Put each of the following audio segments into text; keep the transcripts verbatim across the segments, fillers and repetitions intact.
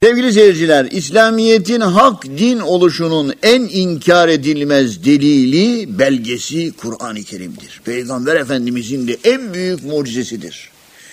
Sevgili seyirciler, İslamiyet'in hak din oluşunun en inkar edilmez delili, belgesi Kur'an-ı Kerim'dir. Peygamber Efendimizin de en büyük mucizesidir.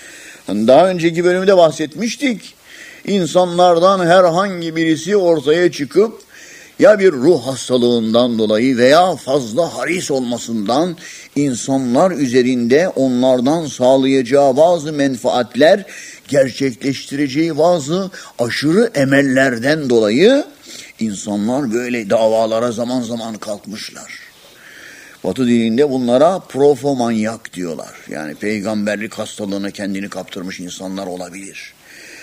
Daha önceki bölümde bahsetmiştik. İnsanlardan herhangi birisi ortaya çıkıp ya bir ruh hastalığından dolayı veya fazla haris olmasından insanlar üzerinde onlardan sağlayacağı bazı menfaatler, gerçekleştireceği bazı aşırı emellerden dolayı insanlar böyle davalara zaman zaman kalkmışlar. Batı dilinde bunlara profomanyak diyorlar. Yani peygamberlik hastalığına kendini kaptırmış insanlar olabilir.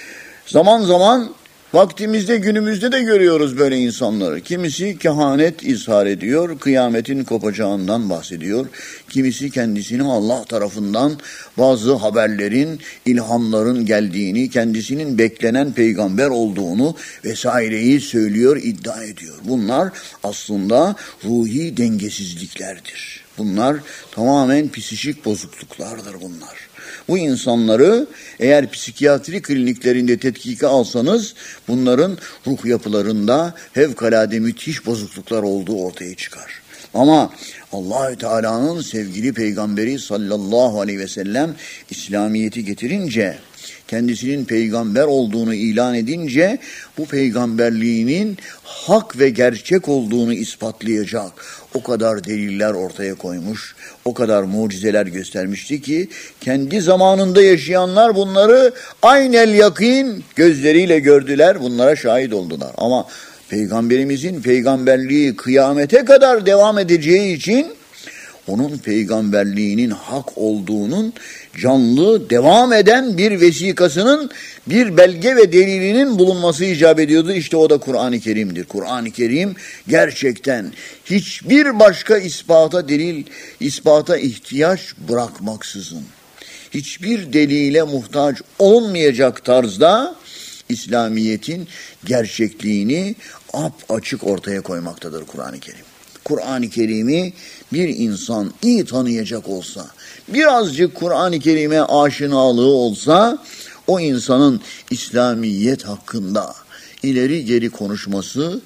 Zaman zaman vaktimizde, günümüzde de görüyoruz böyle insanları. Kimisi kehanet izhar ediyor, kıyametin kopacağından bahsediyor. Kimisi kendisinin Allah tarafından bazı haberlerin, ilhamların geldiğini, kendisinin beklenen peygamber olduğunu vesaireyi söylüyor, iddia ediyor. Bunlar aslında ruhi dengesizliklerdir. Bunlar tamamen psikik bozukluklardır bunlar. Bu insanları eğer psikiyatri kliniklerinde tetkike alsanız bunların ruh yapılarında fevkalade müthiş bozukluklar olduğu ortaya çıkar. Ama Allahü Teala'nın sevgili peygamberi sallallahu aleyhi ve sellem İslamiyet'i getirince, kendisinin peygamber olduğunu ilan edince bu peygamberliğinin hak ve gerçek olduğunu ispatlayacak o kadar deliller ortaya koymuş, o kadar mucizeler göstermişti ki kendi zamanında yaşayanlar bunları aynel yakin gözleriyle gördüler, bunlara şahit oldular. Ama peygamberimizin peygamberliği kıyamete kadar devam edeceği için onun peygamberliğinin hak olduğunun canlı, devam eden bir vesikasının, bir belge ve delilinin bulunması icap ediyordu. İşte o da Kur'an-ı Kerim'dir. Kur'an-ı Kerim gerçekten hiçbir başka ispata, delil, ispata ihtiyaç bırakmaksızın, hiçbir delile muhtaç olmayacak tarzda İslamiyet'in gerçekliğini apaçık ortaya koymaktadır Kur'an-ı Kerim. Kur'an-ı Kerim'i bir insan iyi tanıyacak olsa, birazcık Kur'an-ı Kerim'e aşinalığı olsa, o insanın İslamiyet hakkında ileri geri konuşması,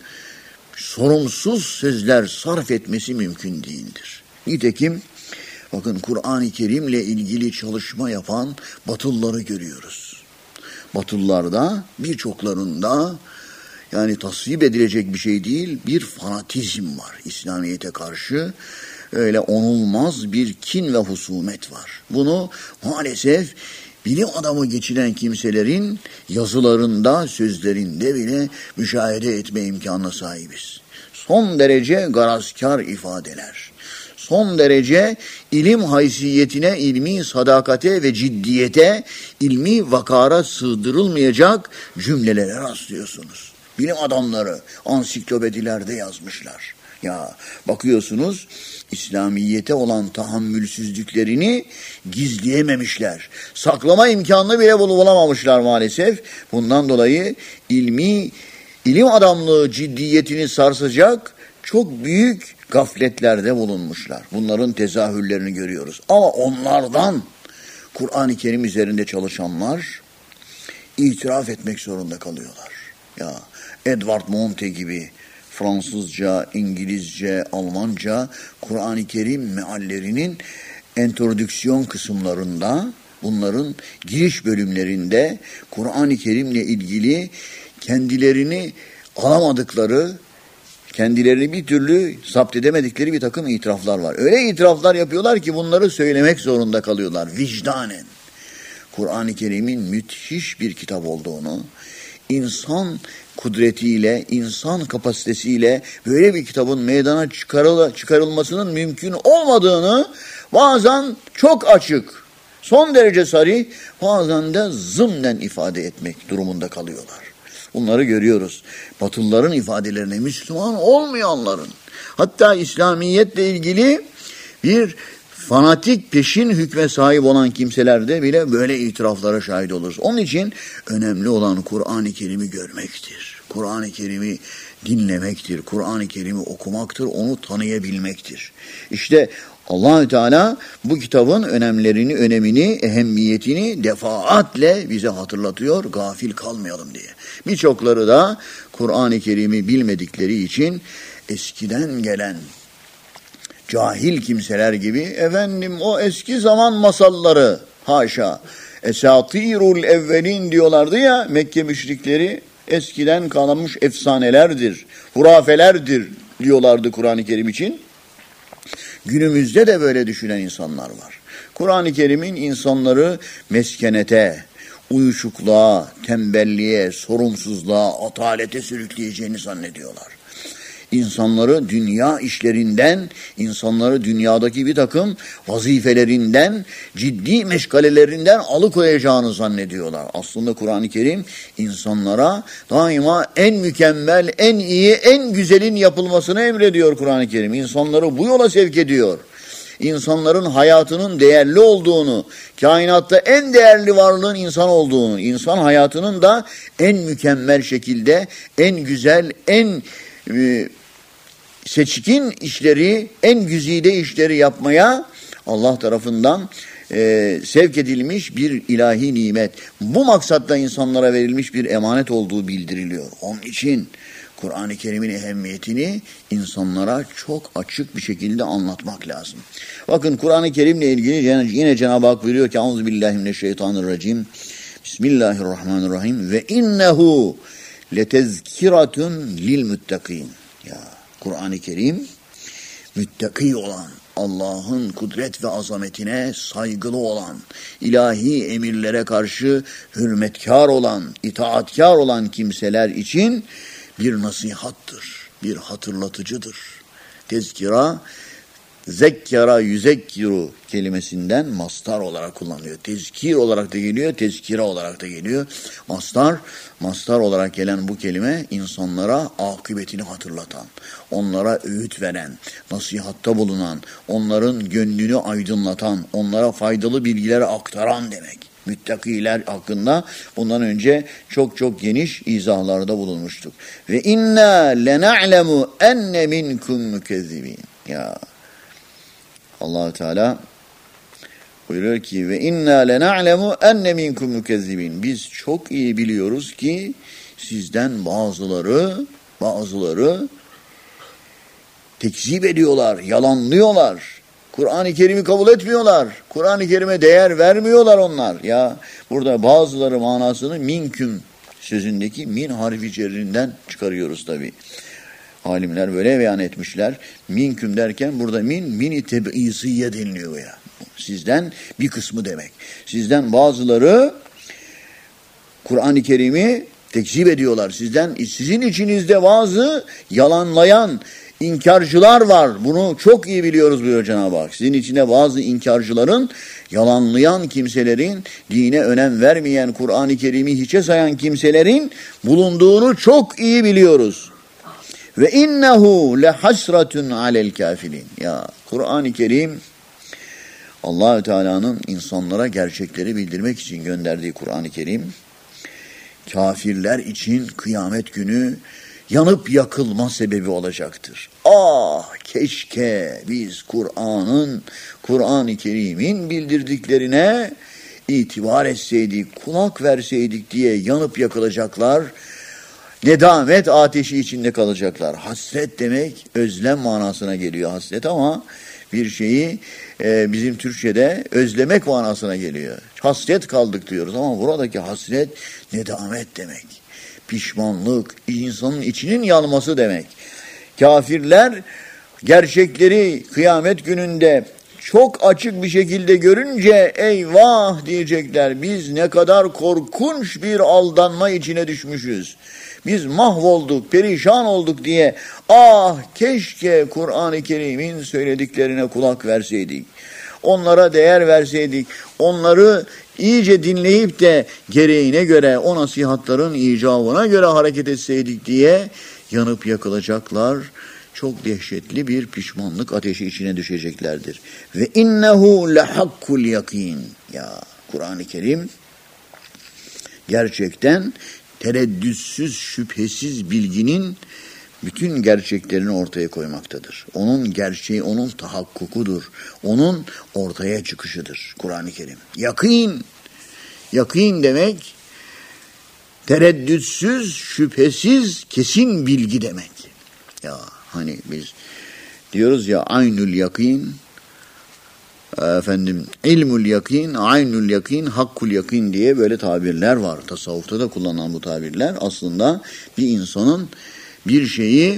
sorumsuz sözler sarf etmesi mümkün değildir. Nitekim, bakın Kur'an-ı Kerim'le ilgili çalışma yapan Batılıları görüyoruz. Batılılarda birçoklarında, yani tasvip edilecek bir şey değil, bir fanatizm var İslamiyet'e karşı. Öyle onulmaz bir kin ve husumet var. Bunu maalesef bilim adamı geçiren kimselerin yazılarında, sözlerinde bile müşahede etme imkanına sahibiz. Son derece garazkar ifadeler, son derece ilim haysiyetine, ilmi sadakate ve ciddiyete, ilmi vakara sığdırılmayacak cümlelere rastlıyorsunuz. Bilim adamları ansiklopedilerde yazmışlar. Ya bakıyorsunuz İslamiyete olan tahammülsüzlüklerini gizleyememişler. Saklama imkanını bile bulamamışlar maalesef. Bundan dolayı ilmi, ilim adamlığı ciddiyetini sarsacak çok büyük gafletlerde bulunmuşlar. Bunların tezahürlerini görüyoruz. Ama onlardan Kur'an-ı Kerim üzerinde çalışanlar itiraf etmek zorunda kalıyorlar. Ya Edward Monte gibi Fransızca, İngilizce, Almanca Kur'an-ı Kerim meallerinin entrodüksiyon kısımlarında, bunların giriş bölümlerinde Kur'an-ı Kerim'le ilgili kendilerini alamadıkları, kendilerini bir türlü zapt edemedikleri bir takım itiraflar var. Öyle itiraflar yapıyorlar ki bunları söylemek zorunda kalıyorlar vicdanen. Kur'an-ı Kerim'in müthiş bir kitap olduğunu, insan kudretiyle, insan kapasitesiyle böyle bir kitabın meydana çıkarıl- çıkarılmasının mümkün olmadığını bazen çok açık, son derece sarih, bazen de zımnen ifade etmek durumunda kalıyorlar. Bunları görüyoruz. Batılıların ifadelerine, Müslüman olmayanların, hatta İslamiyetle ilgili bir fanatik peşin hükme sahip olan kimselerde bile böyle itiraflara şahit oluruz. Onun için önemli olan Kur'an-ı Kerim'i görmektir. Kur'an-ı Kerim'i dinlemektir. Kur'an-ı Kerim'i okumaktır. Onu tanıyabilmektir. İşte Allah-u Teala bu kitabın önemlerini, önemini, ehemmiyetini defaatle bize hatırlatıyor, gafil kalmayalım diye. Birçokları da Kur'an-ı Kerim'i bilmedikleri için eskiden gelen cahil kimseler gibi, efendim o eski zaman masalları, haşa, esatirul evvelin diyorlardı ya Mekke müşrikleri, eskiden kalmış efsanelerdir, hurafelerdir diyorlardı Kur'an-ı Kerim için. Günümüzde de böyle düşünen insanlar var. Kur'an-ı Kerim'in insanları meskenete, uyuşukluğa, tembelliğe, sorumsuzluğa, atalete sürükleyeceğini zannediyorlar. İnsanları dünya işlerinden, insanları dünyadaki bir takım vazifelerinden, ciddi meşgalelerinden alıkoyacağını zannediyorlar. Aslında Kur'an-ı Kerim insanlara daima en mükemmel, en iyi, en güzelin yapılmasını emrediyor Kur'an-ı Kerim. İnsanları bu yola sevk ediyor. İnsanların hayatının değerli olduğunu, kainatta en değerli varlığın insan olduğunu, insan hayatının da en mükemmel şekilde, en güzel, en e, seçkin işleri, en güzide işleri yapmaya Allah tarafından e, sevk edilmiş bir ilahi nimet. Bu maksatla insanlara verilmiş bir emanet olduğu bildiriliyor. Onun için Kur'an-ı Kerim'in ehemmiyetini insanlara çok açık bir şekilde anlatmak lazım. Bakın Kur'an-ı Kerim'le ilgili yine Cenab-ı Hak buyuruyor ki Euzubillahimineşşeytanirracim. Bismillahirrahmanirrahim. Ve innehu letezkiratun lilmuttakin. Ya Kur'an-ı Kerim müttaki olan, Allah'ın kudret ve azametine saygılı olan, ilahi emirlere karşı hürmetkar olan, itaatkar olan kimseler için bir nasihattır, bir hatırlatıcıdır. Tezkira, zekkara yüzekkiru kelimesinden mastar olarak kullanılıyor. Tezkir olarak da geliyor, tezkira olarak da geliyor. Mastar, mastar olarak gelen bu kelime insanlara akıbetini hatırlatan, onlara öğüt veren, nasihatta bulunan, onların gönlünü aydınlatan, onlara faydalı bilgileri aktaran demek. Müttakiler hakkında bundan önce çok çok geniş izahlarda bulunmuştuk. Ve inna lena'lemu enne minkum mukezzibin. Ya Allah Teala buyuruyor ki ve inna lena'lemu enne minkum mukezzibin. Biz çok iyi biliyoruz ki sizden bazıları bazıları tekzip ediyorlar, yalanlıyorlar. Kur'an-ı Kerim'i kabul etmiyorlar. Kur'an-ı Kerim'e değer vermiyorlar onlar. Ya burada bazıları manasını minküm sözündeki min harfi cerrinden çıkarıyoruz tabii. Alimler böyle beyan etmişler. Minküm derken burada min, mini teb'iziyye deniliyor ya. Sizden bir kısmı demek. Sizden bazıları Kur'an-ı Kerim'i tekzip ediyorlar. Sizden, sizin içinizde bazı yalanlayan İnkarcılar var. Bunu çok iyi biliyoruz buyuruyor Cenab-ı Hak. Sizin içinde bazı inkarcıların, yalanlayan kimselerin, dine önem vermeyen, Kur'an-ı Kerim'i hiçe sayan kimselerin bulunduğunu çok iyi biliyoruz. Ve innehu lehasratun alel kafirin. Ya Kur'an-ı Kerim Allah-u Teala'nın insanlara gerçekleri bildirmek için gönderdiği Kur'an-ı Kerim, kafirler için kıyamet günü yanıp yakılma sebebi olacaktır. Ah keşke biz Kur'an'ın, Kur'an-ı Kerim'in bildirdiklerine itibar etseydik, kulak verseydik diye yanıp yakılacaklar. Nedamet ateşi içinde kalacaklar. Hasret demek özlem manasına geliyor hasret ama bir şeyi e, bizim Türkçe'de özlemek manasına geliyor. Hasret kaldık diyoruz ama buradaki hasret nedamet demek. Pişmanlık, insanın içinin yanması demek. Kafirler gerçekleri kıyamet gününde çok açık bir şekilde görünce eyvah diyecekler. Biz ne kadar korkunç bir aldanma içine düşmüşüz. Biz mahvolduk, perişan olduk diye ah keşke Kur'an-ı Kerim'in söylediklerine kulak verseydik. Onlara değer verseydik. Onları iyice dinleyip de gereğine göre o nasihatların icabına göre hareket etseydik diye yanıp yakılacaklar. Çok dehşetli bir pişmanlık ateşi içine düşeceklerdir. Ve innehu lehakkul yakin. Ya Kur'an-ı Kerim gerçekten tereddütsüz, şüphesiz bilginin bütün gerçeklerini ortaya koymaktadır. Onun gerçeği, onun tahakkukudur. Onun ortaya çıkışıdır Kur'an-ı Kerim. Yakîn, yakîn demek tereddütsüz, şüphesiz, kesin bilgi demek. Ya hani biz diyoruz ya aynül yakîn, efendim ilmül yakîn, aynül yakîn, hakkul yakîn diye böyle tabirler var. Tasavvufta da kullanılan bu tabirler aslında bir insanın bir şeyi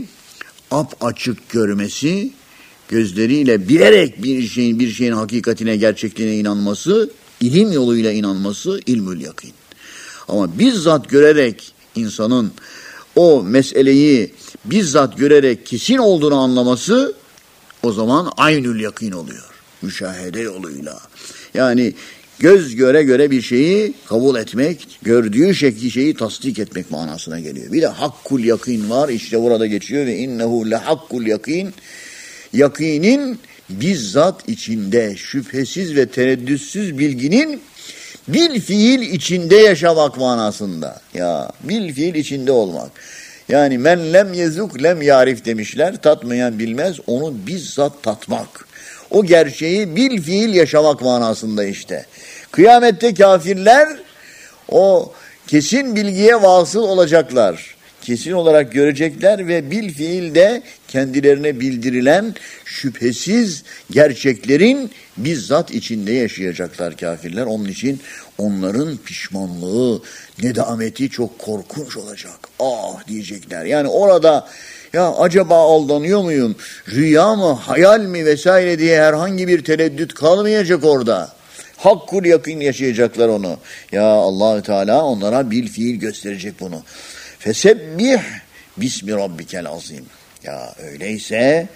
apaçık görmesi, gözleriyle bilerek bir şeyin bir şeyin hakikatine, gerçekliğine inanması, ilim yoluyla inanması ilmül yakîn. Ama bizzat görerek insanın o meseleyi bizzat görerek kesin olduğunu anlaması o zaman aynül yakîn oluyor. Müşahede yoluyla. Yani göz göre göre bir şeyi kabul etmek, gördüğü şekli şeyi tasdik etmek manasına geliyor. Bir de hakkul yakîn var. İşte burada geçiyor ve innehu lehakkul yakîn. Yakînin bizzat içinde, şüphesiz ve tereddütsüz bilginin bil fiil içinde yaşamak manasında. Ya bil fiil içinde olmak. Yani men lem yezuk lem yarif demişler. Tatmayan bilmez, onu bizzat tatmak. O gerçeği bil fiil yaşamak manasında işte. Kıyamette kafirler o kesin bilgiye vasıl olacaklar. Kesin olarak görecekler ve bil fiil de kendilerine bildirilen şüphesiz gerçeklerin bizzat içinde yaşayacaklar kafirler. Onun için onların pişmanlığı, nedameti çok korkunç olacak. Ah diyecekler. Yani orada ya acaba aldanıyor muyum, rüya mı, hayal mi vesaire diye herhangi bir tereddüt kalmayacak orada. Hakkul yakîn yaşayacaklar onu. Ya Allah-u Teala onlara bil fiil gösterecek bunu. Fesebbih bismi rabbikel azim. Ya öyleyse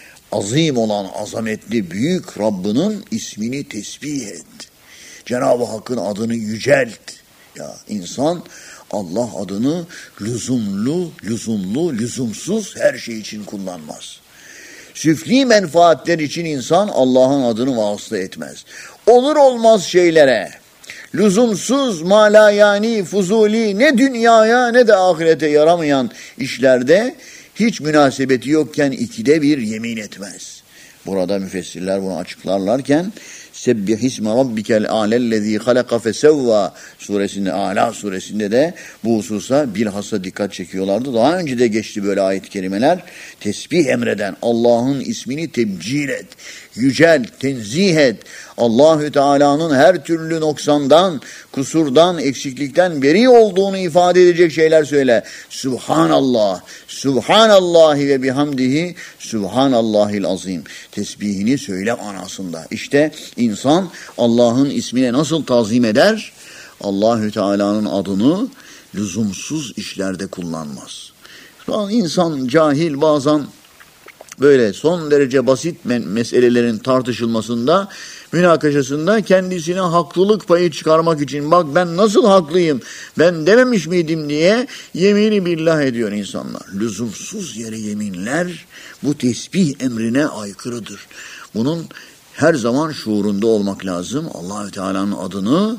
azim olan, azametli, büyük Rabbinin ismini tesbih et. Cenab-ı Hakk'ın adını yücelt. Ya insan Allah adını lüzumlu, lüzumlu, lüzumsuz her şey için kullanmaz. Süfli menfaatler için insan Allah'ın adını vasıta etmez. Olur olmaz şeylere, lüzumsuz, malayani, fuzuli, ne dünyaya ne de ahirete yaramayan işlerde hiç münasebeti yokken ikide bir yemin etmez. Burada müfessirler bunu açıklarlarken Sebbih isme rabbikel a'lellezî halaka fesevva suresinde, A'la suresinde de bu hususa bilhassa dikkat çekiyorlardı. Daha önce de geçti böyle ayet-i kerimeler. Tesbih emreden, Allah'ın ismini tebcil et, yücel, tenzih et. Allahü Teala'nın her türlü noksandan, kusurdan, eksiklikten beri olduğunu ifade edecek şeyler söyle. Subhanallah, Subhanallahi ve bihamdihi, Subhanallahil azim. Tesbihini söyle manasında. İşte insan Allah'ın ismine nasıl tazim eder? Allahü Teala'nın adını lüzumsuz işlerde kullanmaz. Şu an insan cahil, bazen böyle son derece basit meselelerin tartışılmasında, münakaşasında kendisine haklılık payı çıkarmak için bak ben nasıl haklıyım, ben dememiş miydim diye yemini billah ediyor insanlar. Lüzumsuz yere yeminler bu tesbih emrine aykırıdır. Bunun her zaman şuurunda olmak lazım. Allah-u Teala'nın adını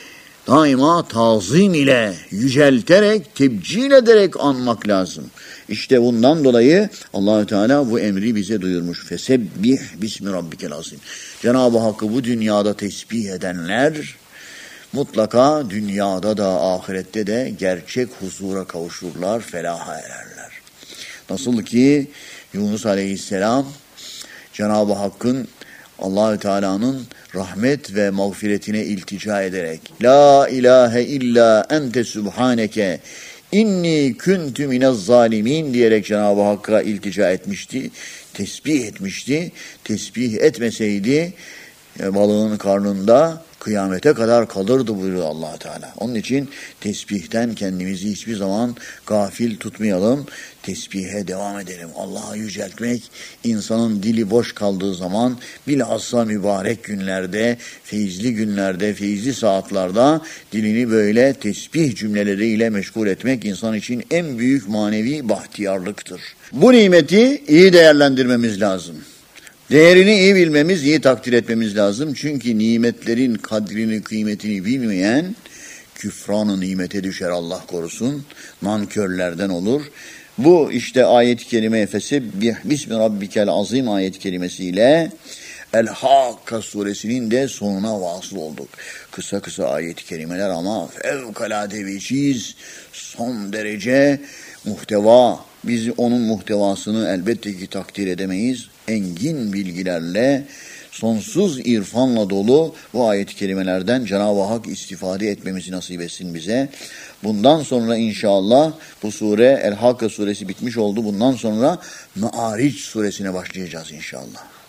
daima tazim ile yücelterek, tebcil ederek anmak lazım. İşte bundan dolayı Allah-u Teala bu emri bize duyurmuş. Fesebbih bismi rabbikel azim. Cenab-ı Hakk'ı bu dünyada tesbih edenler mutlaka dünyada da ahirette de gerçek huzura kavuşurlar, felaha ererler. Nasıl ki Yunus Aleyhisselam Cenab-ı Hakk'ın, Allah-u Teala'nın rahmet ve mağfiretine iltica ederek La ilahe illa ente subhaneke inni kuntu minez zalimin diyerek Cenab-ı Hakk'a iltica etmişti, tesbih etmişti. Tesbih etmeseydi balığın karnında kıyamete kadar kalırdı buyuruyor Allah Teala. Onun için tesbihten kendimizi hiçbir zaman gafil tutmayalım. Tesbihe devam edelim. Allah'ı yüceltmek, insanın dili boş kaldığı zaman bilhassa mübarek günlerde, feyizli günlerde, feyizli saatlerde dilini böyle tesbih cümleleriyle meşgul etmek insan için en büyük manevi bahtiyarlıktır. Bu nimeti iyi değerlendirmemiz lazım. Değerini iyi bilmemiz, iyi takdir etmemiz lazım. Çünkü nimetlerin kadrini, kıymetini bilmeyen küfran-ı nimete düşer, Allah korusun. Nankörlerden olur. Bu işte ayet-i kerime efesi Bismi Rabbikel Azim ayet-i kerimesiyle El-Hakka suresinin de sonuna vasıl olduk. Kısa kısa ayet-i kerimeler ama fevkalade veciz, son derece muhteva. Biz onun muhtevasını elbette ki takdir edemeyiz. Engin bilgilerle, sonsuz irfanla dolu bu ayet-i kerimelerden Cenab-ı Hak istifade etmemizi nasip etsin bize. Bundan sonra inşallah bu sure El-Hakka suresi bitmiş oldu. Bundan sonra Me'aric suresine başlayacağız inşallah.